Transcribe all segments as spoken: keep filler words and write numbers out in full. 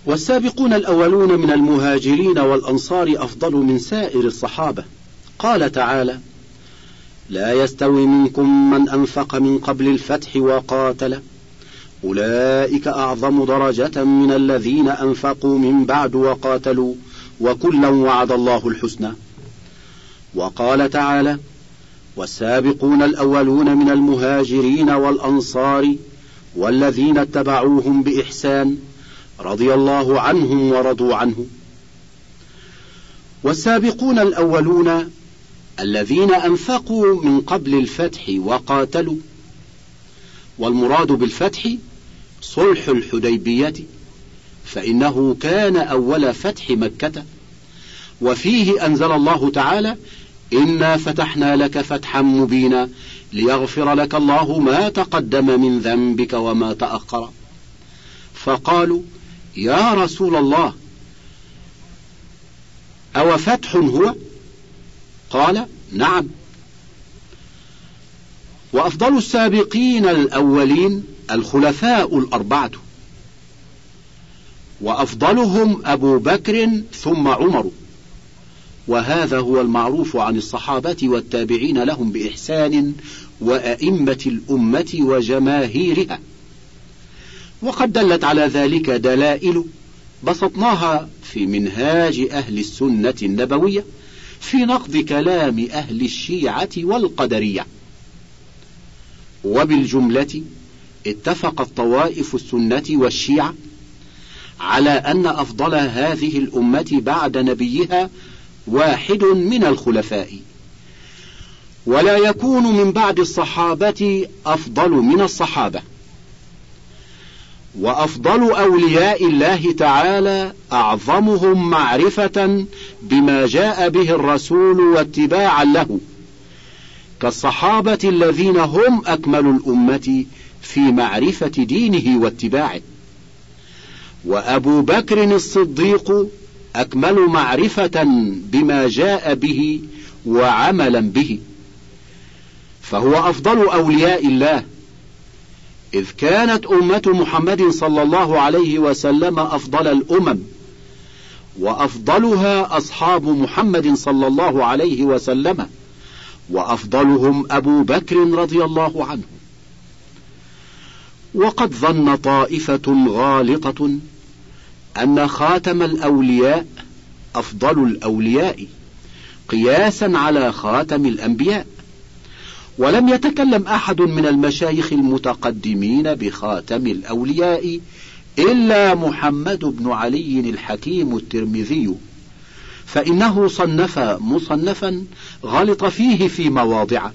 والسابقون الأولون من المهاجرين والأنصار أفضل من سائر الصحابة. قال تعالى: لا يستوي منكم من أنفق من قبل الفتح وقاتل أولئك أعظم درجة من الذين أنفقوا من بعد وقاتلوا وكلا وعد الله الحسنى. وقال تعالى: والسابقون الأولون من المهاجرين والأنصار والذين اتبعوهم بإحسان رضي الله عنهم ورضوا عنه. والسابقون الأولون الذين أنفقوا من قبل الفتح وقاتلوا، والمراد بالفتح صلح الحديبية، فإنه كان أول فتح مكة، وفيه أنزل الله تعالى: إنا فتحنا لك فتحا مبينا ليغفر لك الله ما تقدم من ذنبك وما تأخر. فقالوا: يا رسول الله، أو فتح هو؟ قال: نعم. وأفضل السابقين الأولين الخلفاء الأربعة، وأفضلهم أبو بكر ثم عمر، وهذا هو المعروف عن الصحابة والتابعين لهم بإحسان وأئمة الأمة وجماهيرها. وقد دلت على ذلك دلائل بسطناها في منهاج أهل السنة النبوية في نقض كلام أهل الشيعة والقدرية. وبالجملة اتفقت طوائف السنة والشيعة على أن أفضل هذه الأمة بعد نبيها واحد من الخلفاء، ولا يكون من بعد الصحابة أفضل من الصحابة. وأفضل أولياء الله تعالى أعظمهم معرفة بما جاء به الرسول واتباعا له، كالصحابة الذين هم أكمل الأمة في معرفة دينه واتباعه. وأبو بكر الصديق أكمل معرفة بما جاء به وعملا به، فهو أفضل أولياء الله، إذ كانت أمة محمد صلى الله عليه وسلم أفضل الأمم، وأفضلها أصحاب محمد صلى الله عليه وسلم، وأفضلهم أبو بكر رضي الله عنه. وقد ظن طائفة غالطة أن خاتم الأولياء أفضل الأولياء قياسا على خاتم الأنبياء، ولم يتكلم أحد من المشايخ المتقدمين بخاتم الأولياء إلا محمد بن علي الحكيم الترمذي، فإنه صنف مصنفا غلط فيه في مواضع.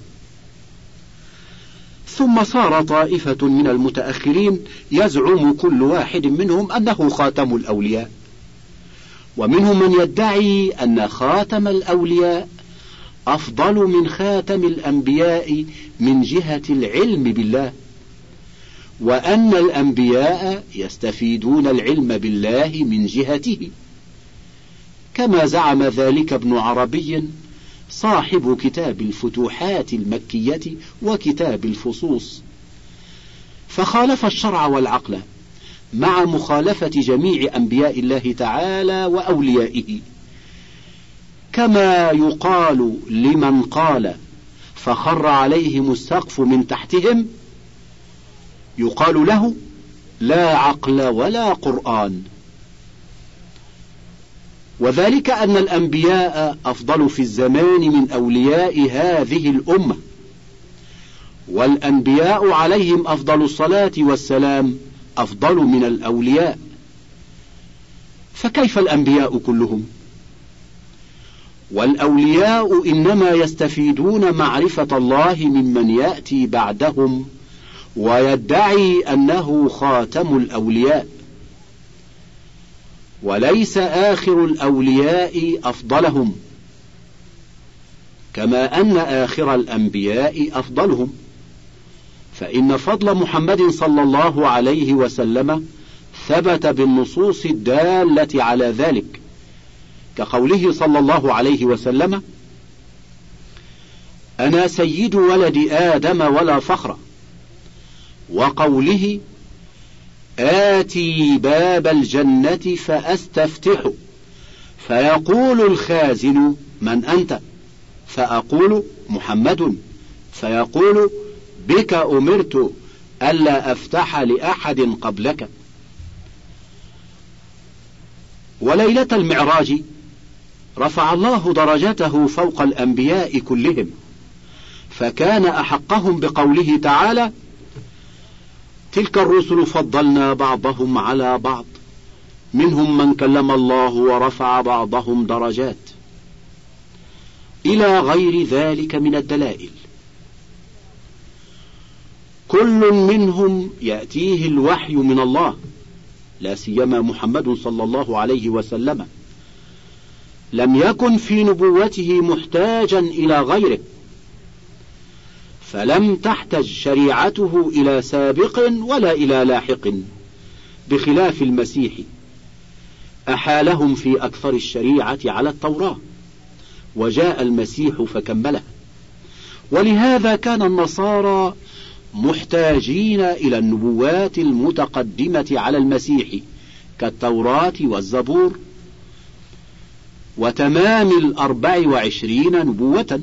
ثم صار طائفة من المتأخرين يزعم كل واحد منهم أنه خاتم الأولياء، ومنهم من يدعي أن خاتم الأولياء أفضل من خاتم الأنبياء من جهة العلم بالله، وأن الأنبياء يستفيدون العلم بالله من جهته، كما زعم ذلك ابن عربي صاحب كتاب الفتوحات المكية وكتاب الفصوص، فخالف الشرع والعقل مع مخالفة جميع أنبياء الله تعالى وأوليائه. كما يقال لمن قال فخر عليهم السقف من تحتهم، يقال له: لا عقل ولا قرآن. وذلك أن الأنبياء أفضل في الزمان من أولياء هذه الأمة، والأنبياء عليهم أفضل الصلاة والسلام أفضل من الأولياء، فكيف الأنبياء كلهم؟ والأولياء إنما يستفيدون معرفة الله ممن يأتي بعدهم ويدعي أنه خاتم الأولياء، وليس آخر الأولياء أفضلهم، كما أن آخر الأنبياء أفضلهم، فإن فضل محمد صلى الله عليه وسلم ثبت بالنصوص الدالة على ذلك، كقوله صلى الله عليه وسلم: أنا سيد ولد آدم ولا فخر، وقوله: آتي باب الجنة فأستفتح، فيقول الخازن: من أنت؟ فأقول: محمد. فيقول: بك أمرت ألا أفتح لأحد قبلك. وليلة المعراج رفع الله درجته فوق الأنبياء كلهم، فكان أحقهم بقوله تعالى: تلك الرسل فضلنا بعضهم على بعض منهم من كلم الله ورفع بعضهم درجات، إلى غير ذلك من الدلائل. كل منهم يأتيه الوحي من الله، لا سيما محمد صلى الله عليه وسلم، لم يكن في نبوته محتاجا إلى غيره، فلم تحتج شريعته إلى سابق ولا إلى لاحق، بخلاف المسيح أحالهم في أكثر الشريعة على التوراة، وجاء المسيح فكمله. ولهذا كان النصارى محتاجين إلى النبوات المتقدمة على المسيح كالتوراة والزبور وتمام الأربع وعشرين نبوة.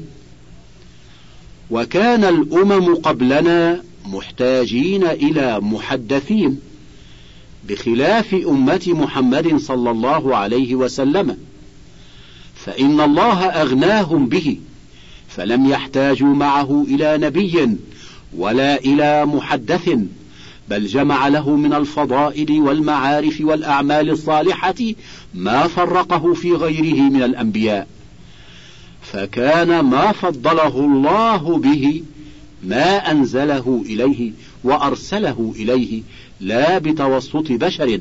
وكان الأمم قبلنا محتاجين إلى محدثين، بخلاف أمة محمد صلى الله عليه وسلم، فإن الله أغناهم به، فلم يحتاجوا معه إلى نبي ولا إلى محدث، بل جمع له من الفضائل والمعارف والأعمال الصالحة ما فرقه في غيره من الأنبياء، فكان ما فضله الله به ما أنزله إليه وأرسله إليه، لا بتوسط بشر.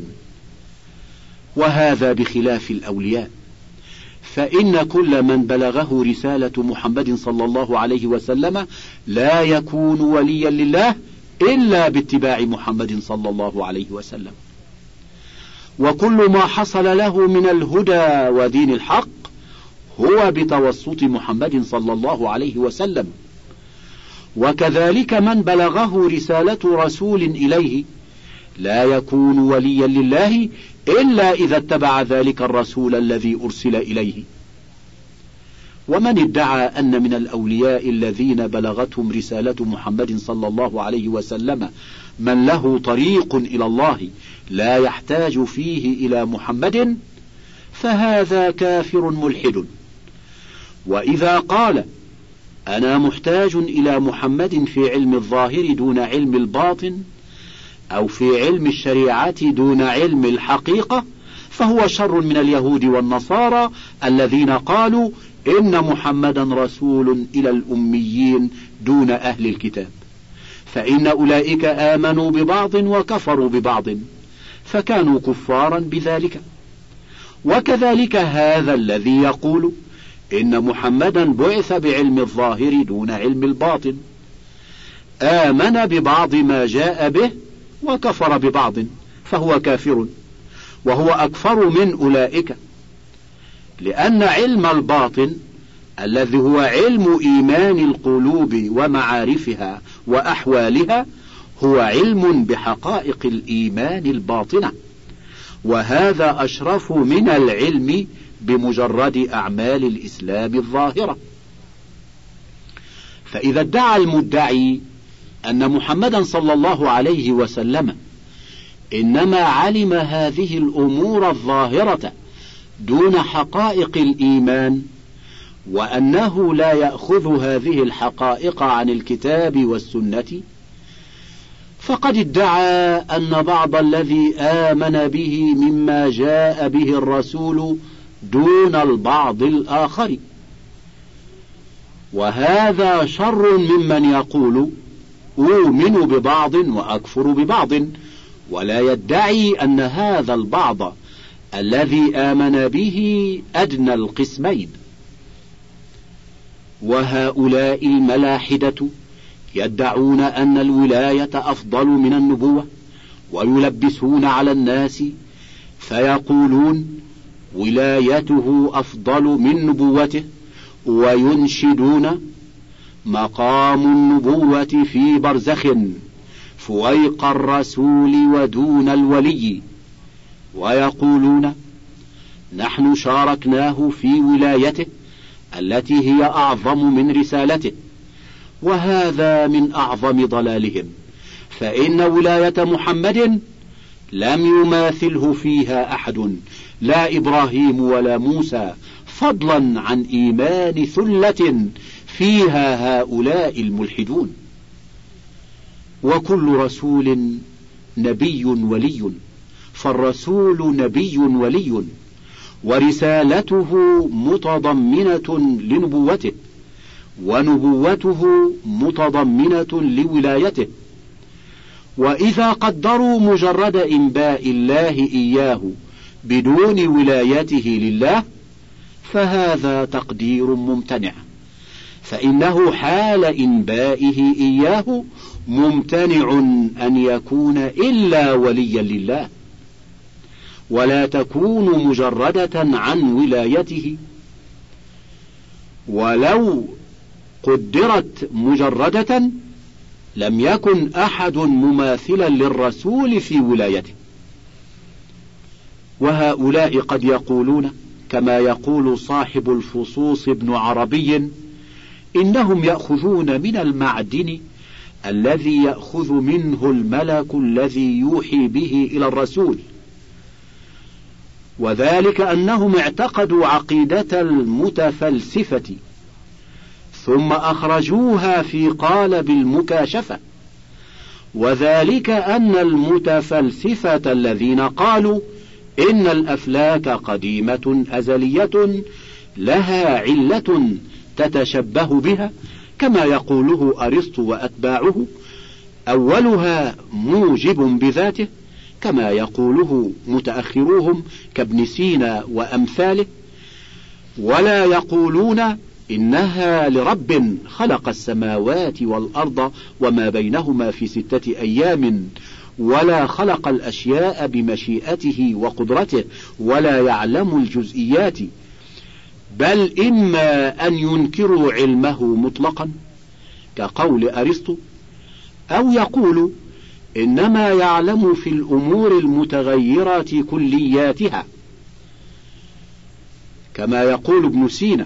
وهذا بخلاف الأولياء، فإن كل من بلغه رسالة محمد صلى الله عليه وسلم لا يكون وليا لله إلا باتباع محمد صلى الله عليه وسلم. وكل ما حصل له من الهدى ودين الحق هو بتوسط محمد صلى الله عليه وسلم. وكذلك من بلغه رسالة رسول إليه لا يكون وليا لله إلا إذا اتبع ذلك الرسول الذي أرسل إليه. ومن ادعى أن من الأولياء الذين بلغتهم رسالة محمد صلى الله عليه وسلم من له طريق إلى الله لا يحتاج فيه إلى محمد، فهذا كافر ملحد. وإذا قال أنا محتاج إلى محمد في علم الظاهر دون علم الباطن، أو في علم الشريعة دون علم الحقيقة، فهو شر من اليهود والنصارى الذين قالوا إن محمدا رسول إلى الأميين دون أهل الكتاب، فإن أولئك آمنوا ببعض وكفروا ببعض، فكانوا كفارا بذلك. وكذلك هذا الذي يقول إن محمدا بعث بعلم الظاهر دون علم الباطن، آمن ببعض ما جاء به وكفر ببعض، فهو كافر، وهو أكفر من أولئك، لأن علم الباطن الذي هو علم إيمان القلوب ومعارفها وأحوالها هو علم بحقائق الإيمان الباطنة، وهذا أشرف من العلم بمجرد أعمال الإسلام الظاهرة. فإذا ادعى المدعي أن محمدا صلى الله عليه وسلم إنما علم هذه الأمور الظاهرة دون حقائق الإيمان، وأنه لا يأخذ هذه الحقائق عن الكتاب والسنة، فقد ادعى أن بعض الذي آمن به مما جاء به الرسول دون البعض الآخر، وهذا شر ممن يقول أؤمن ببعض وأكفر ببعض، ولا يدعي أن هذا البعض الذي آمن به أدنى القسمين. وهؤلاء الملاحدة يدعون أن الولاية أفضل من النبوة، ويلبسون على الناس فيقولون ولايته أفضل من نبوته، وينشدون مقام النبوة في برزخ، فويق الرسول ودون الولي، ويقولون نحن شاركناه في ولايته التي هي أعظم من رسالته، وهذا من أعظم ضلالهم، فإن ولاية محمد لم يماثله فيها أحد، لا إبراهيم ولا موسى، فضلا عن إيمان ثلة فيها هؤلاء الملحدون. وكل رسول نبي ولي، فالرسول نبي ولي، ورسالته متضمنة لنبوته، ونبوته متضمنة لولايته. وإذا قدروا مجرد إنباء الله إياه بدون ولايته لله فهذا تقدير ممتنع، فإنه حال إنبائه إياه ممتنع أن يكون إلا وليا لله، ولا تكون مجردة عن ولايته. ولو قدرت مجردة لم يكن أحد مماثلا للرسول في ولايته. وهؤلاء قد يقولون كما يقول صاحب الفصوص ابن عربي: إنهم يأخذون من المعدن الذي يأخذ منه الملك الذي يوحي به إلى الرسول، وذلك أنهم اعتقدوا عقيدة المتفلسفة ثم أخرجوها في قالب المكاشفة، وذلك أن المتفلسفة الذين قالوا إن الأفلاك قديمة أزلية لها علة تتشبه بها كما يقوله أرسطو وأتباعه، أولها موجب بذاته كما يقوله متأخروهم كابن سينا وأمثاله، ولا يقولون إنها لرب خلق السماوات والأرض وما بينهما في ستة أيام، ولا خلق الأشياء بمشيئته وقدرته، ولا يعلم الجزئيات، بل إما أن ينكروا علمه مطلقا كقول أرسطو، أو يقولوا إنما يعلم في الأمور المتغيرات كلياتها كما يقول ابن سينا.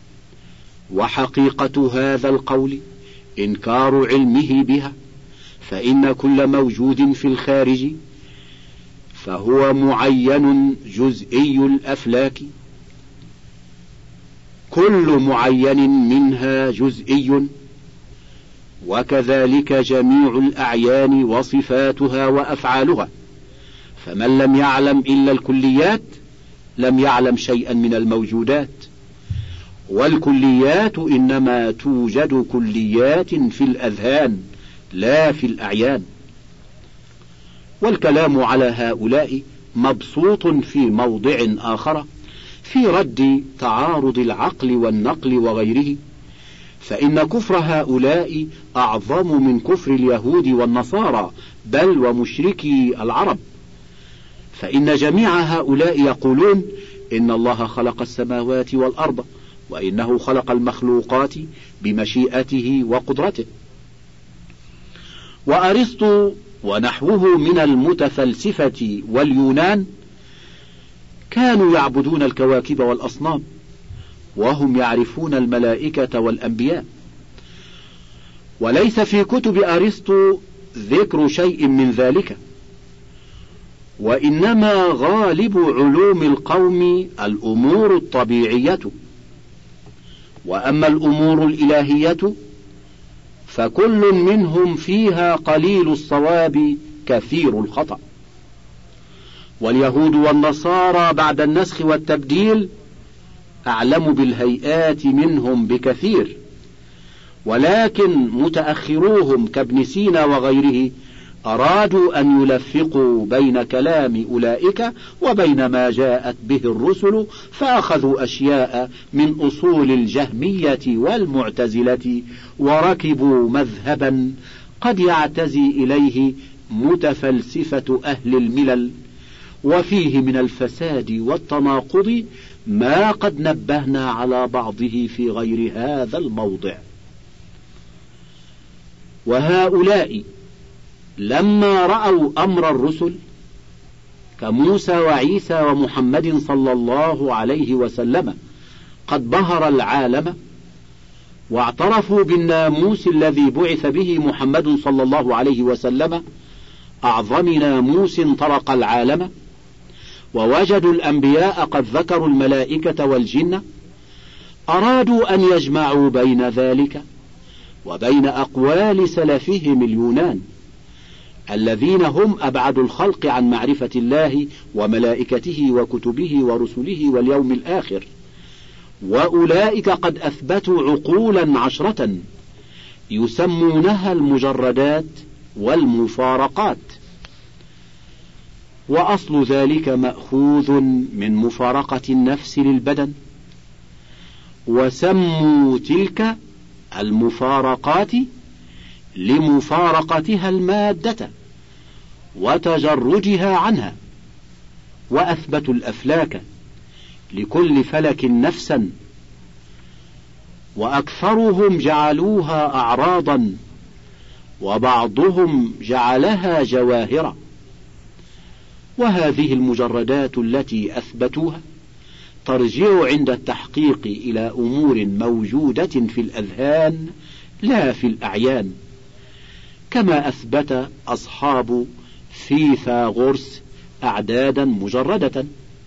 وحقيقة هذا القول إنكار علمه بها، فإن كل موجود في الخارج فهو معين جزئي الأفلاك، كل معين منها جزئي، وكذلك جميع الأعيان وصفاتها وأفعالها، فمن لم يعلم إلا الكليات لم يعلم شيئا من الموجودات، والكليات إنما توجد كليات في الأذهان لا في الأعيان. والكلام على هؤلاء مبسوط في موضع آخر في رد تعارض العقل والنقل وغيره، فإن كفر هؤلاء أعظم من كفر اليهود والنصارى بل ومشركي العرب، فإن جميع هؤلاء يقولون إن الله خلق السماوات والأرض، وإنه خلق المخلوقات بمشيئته وقدرته. وأرسطو ونحوه من المتفلسفة واليونان كانوا يعبدون الكواكب والأصنام، وهم يعرفون الملائكة والأنبياء، وليس في كتب أرسطو ذكر شيء من ذلك، وإنما غالب علوم القوم الأمور الطبيعية، وأما الأمور الإلهية فكل منهم فيها قليل الصواب كثير الخطأ. واليهود والنصارى بعد النسخ والتبديل أعلم بالهيئات منهم بكثير، ولكن متأخروهم كابن سينا وغيره أرادوا أن يلفقوا بين كلام أولئك وبين ما جاءت به الرسل، فأخذوا أشياء من أصول الجهمية والمعتزلة، وركبوا مذهبا قد يعتزي إليه متفلسفة أهل الملل، وفيه من الفساد والتناقض ما قد نبهنا على بعضه في غير هذا الموضع. وهؤلاء لما رأوا أمر الرسل كموسى وعيسى ومحمد صلى الله عليه وسلم قد بهر العالم، واعترفوا بالناموس الذي بعث به محمد صلى الله عليه وسلم أعظم ناموس طرق العالم، ووجدوا الأنبياء قد ذكروا الملائكة والجن، أرادوا أن يجمعوا بين ذلك وبين أقوال سلفهم اليونان الذين هم أبعد الخلق عن معرفة الله وملائكته وكتبه ورسله واليوم الآخر، وأولئك قد أثبتوا عقولا عشرة يسمونها المجردات والمفارقات، وأصل ذلك مأخوذ من مفارقة النفس للبدن، وسموا تلك المفارقات لمفارقتها المادة وتجردها عنها، وأثبتوا الأفلاك لكل فلك نفسا، وأكثرهم جعلوها أعراضا وبعضهم جعلها جواهرا. وهذه المجردات التي أثبتوها ترجع عند التحقيق إلى أمور موجودة في الأذهان لا في الأعيان، كما أثبت أصحاب فيثاغورس أعدادا مجردة،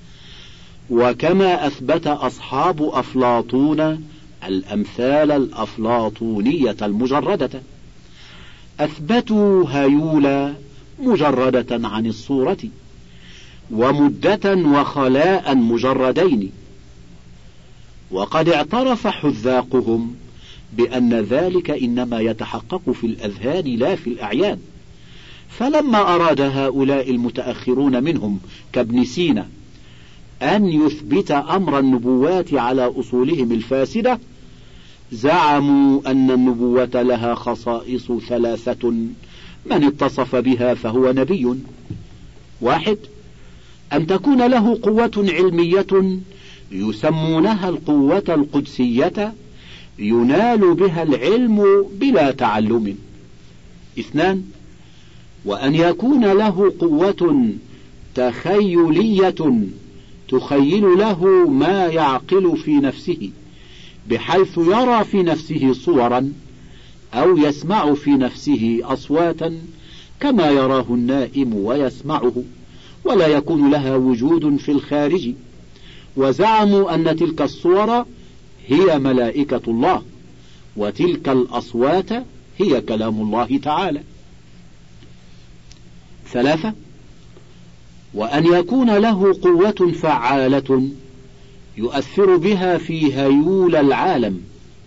وكما أثبت أصحاب أفلاطون الأمثال الأفلاطونية المجردة. أثبتوا هيولا مجردة عن الصورة، ومدة وخلاء مجردين، وقد اعترف حذاقهم بأن ذلك إنما يتحقق في الأذهان لا في الأعيان. فلما أراد هؤلاء المتأخرون منهم كابن سينا أن يثبت أمر النبوات على أصولهم الفاسدة، زعموا أن النبوة لها خصائص ثلاثة من اتصف بها فهو نبي: واحد، أن تكون له قوة علمية يسمونها القوة القدسية ينال بها العلم بلا تعلم. اثنان، وأن يكون له قوة تخيلية تخيل له ما يعقل في نفسه، بحيث يرى في نفسه صورا أو يسمع في نفسه أصواتا كما يراه النائم ويسمعه، ولا يكون لها وجود في الخارج. وزعموا أن تلك الصور هي ملائكة الله، وتلك الأصوات هي كلام الله تعالى. ثلاثة، وأن يكون له قوة فعالة يؤثر بها في هيول العالم.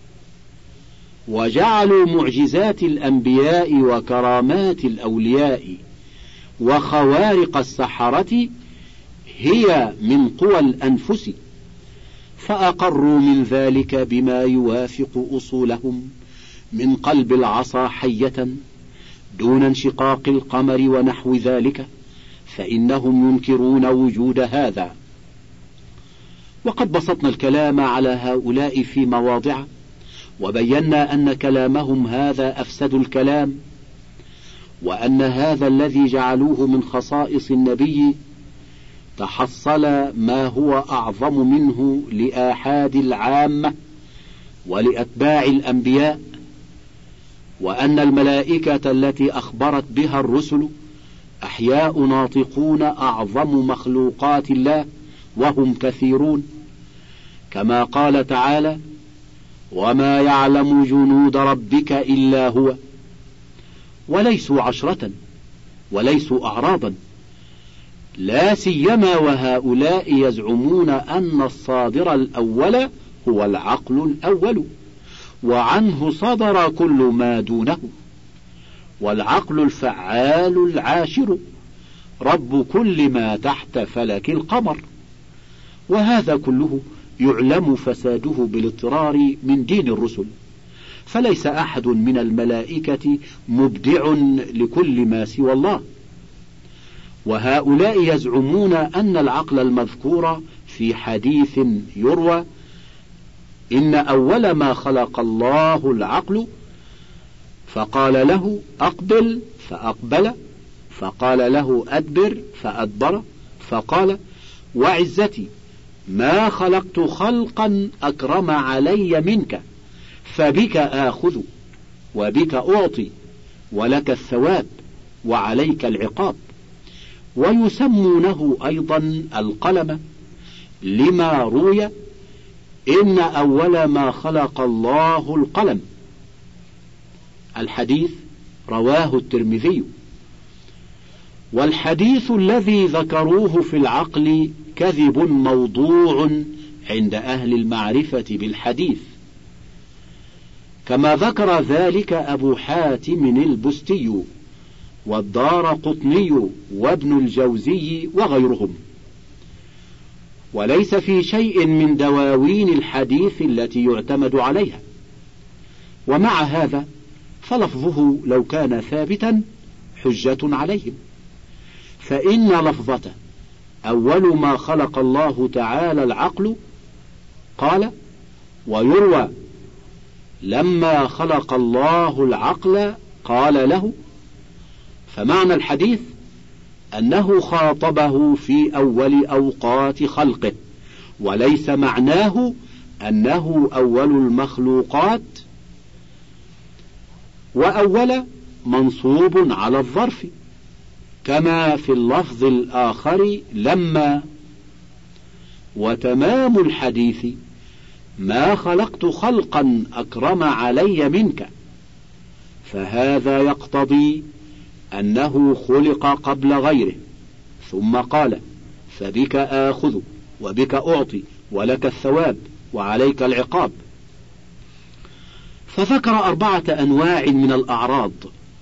وجعلوا معجزات الأنبياء وكرامات الأولياء وخوارق السحرة هي من قوى الأنفس، فأقروا من ذلك بما يوافق أصولهم من قلب العصا حية دون انشقاق القمر ونحو ذلك، فإنهم ينكرون وجود هذا. وقد بسطنا الكلام على هؤلاء في مواضع، وبينا أن كلامهم هذا أفسد الكلام، وأن هذا الذي جعلوه من خصائص النبي تحصل ما هو أعظم منه لآحاد العامة ولأتباع الأنبياء، وأن الملائكة التي أخبرت بها الرسل أحياء ناطقون أعظم مخلوقات الله، وهم كثيرون، كما قال تعالى: وما يعلم جنود ربك إلا هو. وليسوا عشرة وليسوا أعراضا، لا سيما وهؤلاء يزعمون أن الصادر الأول هو العقل الأول، وعنه صدر كل ما دونه، والعقل الفعال العاشر رب كل ما تحت فلك القمر. وهذا كله يعلم فساده بالاضطرار من دين الرسل، فليس أحد من الملائكة مبدع لكل ما سوى الله. وهؤلاء يزعمون أن العقل المذكور في حديث يروى إن أول ما خلق الله العقل، فقال له: أقبل فأقبل فقال له أدبر فأدبر، فقال وعزتي ما خلقت خلقا أكرم علي منك، فبك آخذ وبك أعطي ولك الثواب وعليك العقاب. ويسمونه أيضا القلم لما روي إن أول ما خلق الله القلم. الحديث رواه الترمذي. والحديث الذي ذكروه في العقل كذب موضوع عند أهل المعرفة بالحديث، كما ذكر ذلك أبو حاتم البستي والدارقطني وابن الجوزي وغيرهم، وليس في شيء من دواوين الحديث التي يعتمد عليها. ومع هذا فلفظه لو كان ثابتا حجة عليهم، فإن لفظته أول ما خلق الله تعالى العقل قال، ويروى لما خلق الله العقل قال له، فمعنى الحديث أنه خاطبه في أول أوقات خلقه، وليس معناه أنه أول المخلوقات. وأول منصوب على الظرف كما في اللفظ الآخر لما. وتمام الحديث ما خلقت خلقا أكرم علي منك، فهذا يقتضي أنه خلق قبل غيره، ثم قال فبك آخذ وبك أعطي ولك الثواب وعليك العقاب. فذكر أربعة أنواع من الأعراض،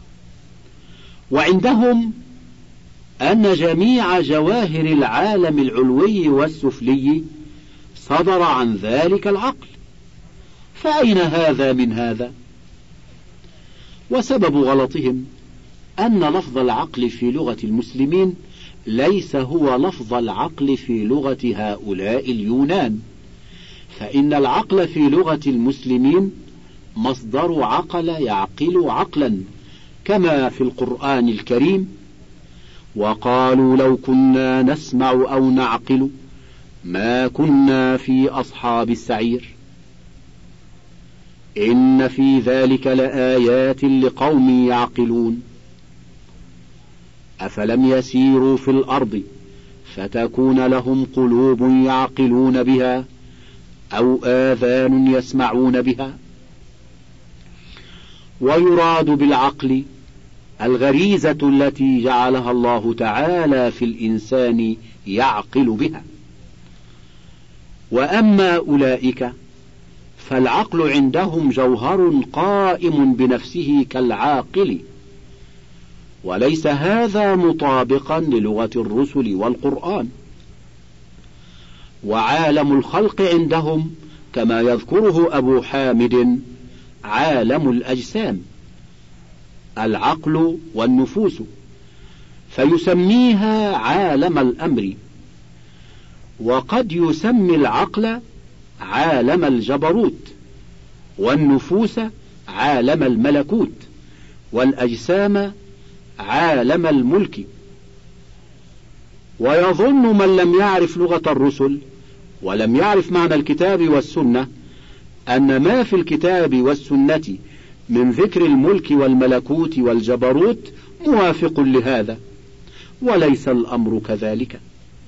وعندهم أن جميع جواهر العالم العلوي والسفلي صدر عن ذلك العقل، فأين هذا من هذا؟ وسبب غلطهم أن لفظ العقل في لغة المسلمين ليس هو لفظ العقل في لغة هؤلاء اليونان، فإن العقل في لغة المسلمين مصدر عقل يعقل عقلا، كما في القرآن الكريم وقالوا لو كنا نسمع أو نعقل ما كنا في أصحاب السعير إن في ذلك لآيات لقوم يعقلون أفلم يسيروا في الأرض فتكون لهم قلوب يعقلون بها أو آذان يسمعون بها. ويراد بالعقل الغريزة التي جعلها الله تعالى في الإنسان يعقل بها. وأما أولئك فالعقل عندهم جوهر قائم بنفسه كالعاقل، وليس هذا مطابقا للغة الرسل والقرآن. وعالم الخلق عندهم كما يذكره أبو حامد عالم الأجسام، العقل والنفوس، فيسميها عالم الأمر. وقد يسمي العقل عالم الجبروت، والنفوس عالم الملكوت، والأجسام عالم الملك. ويظن من لم يعرف لغة الرسل ولم يعرف معنى الكتاب والسنة أن ما في الكتاب والسنة من ذكر الملك والملكوت والجبروت موافق لهذا، وليس الأمر كذلك.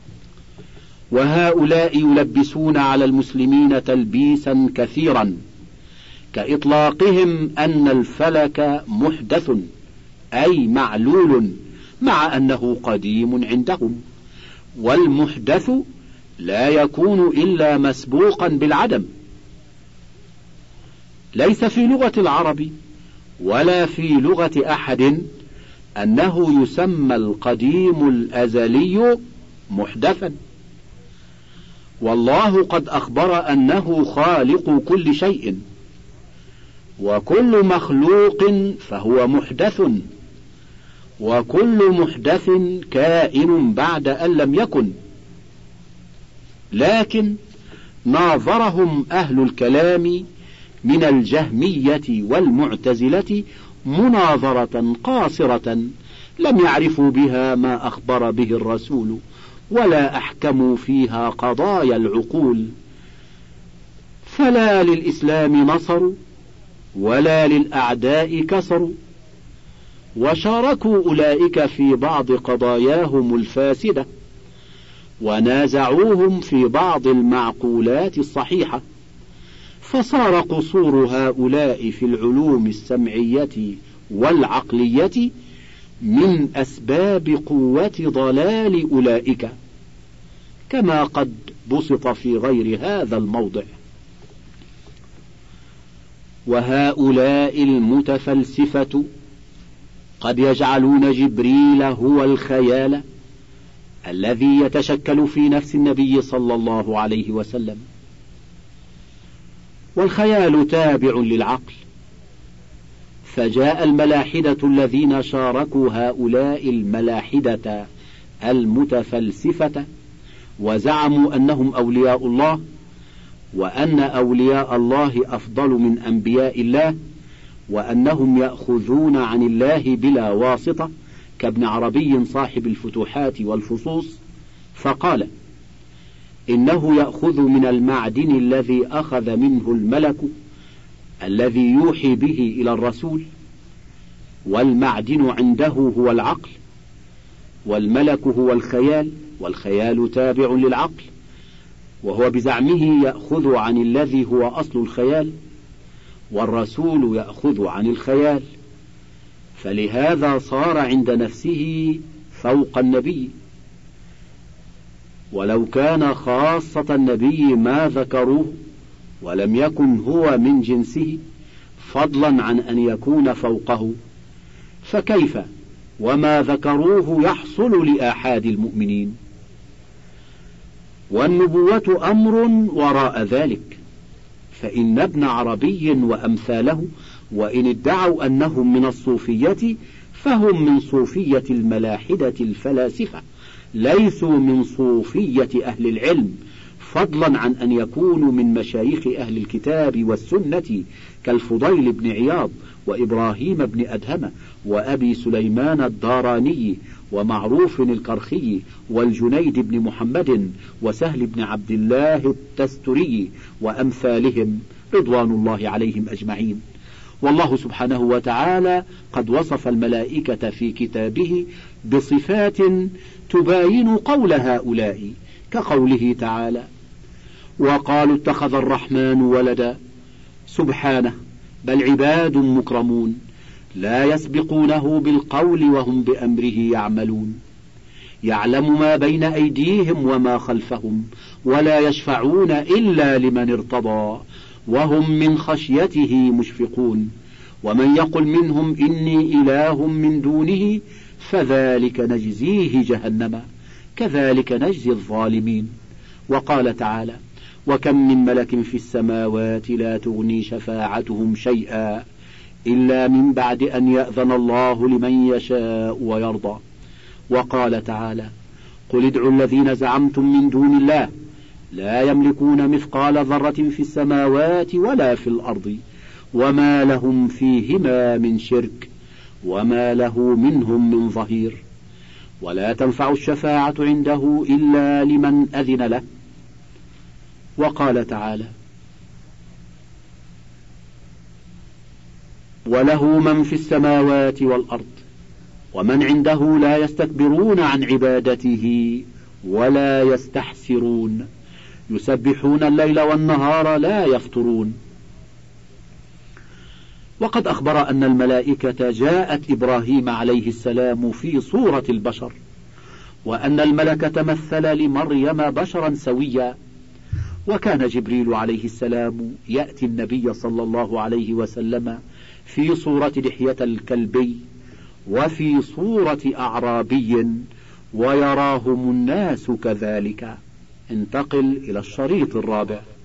وهؤلاء يلبسون على المسلمين تلبيسا كثيرا، كإطلاقهم أن الفلك محدث أي معلول، مع أنه قديم عندهم، والمحدث لا يكون إلا مسبوقا بالعدم. ليس في لغة العرب ولا في لغة أحد أنه يسمى القديم الأزلي محدثا، والله قد أخبر أنه خالق كل شيء، وكل مخلوق فهو محدث، وكل محدث كائن بعد أن لم يكن. لكن ناظرهم أهل الكلام من الجهمية والمعتزلة مناظرة قاصرة لم يعرفوا بها ما أخبر به الرسول ولا أحكموا فيها قضايا العقول، فلا للإسلام نصروا ولا للأعداء كسروا، وشاركوا أولئك في بعض قضاياهم الفاسدة، ونازعوهم في بعض المعقولات الصحيحة، فصار قصور هؤلاء في العلوم السمعية والعقلية من أسباب قوة ضلال أولئك، كما قد بسط في غير هذا الموضع. وهؤلاء المتفلسفة قد يجعلون جبريل هو الخيال الذي يتشكل في نفس النبي صلى الله عليه وسلم، والخيال تابع للعقل، فجاء الملاحدة الذين شاركوا هؤلاء الملاحدة المتفلسفة وزعموا أنهم أولياء الله، وأن أولياء الله أفضل من أنبياء الله، وأنهم يأخذون عن الله بلا واسطة، كابن عربي صاحب الفتوحات والفصوص، فقال إنه يأخذ من المعدن الذي أخذ منه الملك الذي يوحي به إلى الرسول، والمعدن عنده هو العقل، والملك هو الخيال، والخيال تابع للعقل، وهو بزعمه يأخذ عن الذي هو أصل الخيال، والرسول يأخذ عن الخيال، فلهذا صار عند نفسه فوق النبي. ولو كان خاصة النبي ما ذكروه ولم يكن هو من جنسه فضلا عن أن يكون فوقه، فكيف وما ذكروه يحصل لآحاد المؤمنين؟ والنبوة أمر وراء ذلك، فإن ابن عربي وأمثاله وإن ادعوا أنهم من الصوفية فهم من صوفية الملاحدة الفلاسفة، ليسوا من صوفية أهل العلم، فضلا عن أن يكونوا من مشايخ أهل الكتاب والسنة كالفضيل بن عياض وإبراهيم بن أدهم وأبي سليمان الداراني ومعروف الكرخي والجنيد بن محمد وسهل بن عبد الله التستري وأمثالهم رضوان الله عليهم أجمعين. والله سبحانه وتعالى قد وصف الملائكة في كتابه بصفات تباين قول هؤلاء، كقوله تعالى: وقالوا اتخذ الرحمن ولدا سبحانه بل عباد مكرمون لا يسبقونه بالقول وهم بأمره يعملون، يعلم ما بين أيديهم وما خلفهم ولا يشفعون إلا لمن ارتضى وهم من خشيته مشفقون، ومن يقل منهم إني إله من دونه فذلك نجزيه جهنم كذلك نجزي الظالمين. وقال تعالى: وكم من ملك في السماوات لا تغني شفاعتهم شيئا إلا من بعد أن يأذن الله لمن يشاء ويرضى. وقال تعالى: قل ادعوا الذين زعمتم من دون الله لا يملكون مثقال ذرة في السماوات ولا في الأرض وما لهم فيهما من شرك وما له منهم من ظهير ولا تنفع الشفاعة عنده إلا لمن أذن له. وقال تعالى: وله من في السماوات والأرض ومن عنده لا يستكبرون عن عبادته ولا يستحسرون يسبحون الليل والنهار لا يفترون. وقد أخبر أن الملائكة جاءت إبراهيم عليه السلام في صورة البشر، وأن الملك تمثل لمريم بشرا سويا، وكان جبريل عليه السلام يأتي النبي صلى الله عليه وسلم في صورة دحية الكلبي وفي صورة أعرابي ويراهم الناس كذلك. انتقل إلى الشريط الرابع.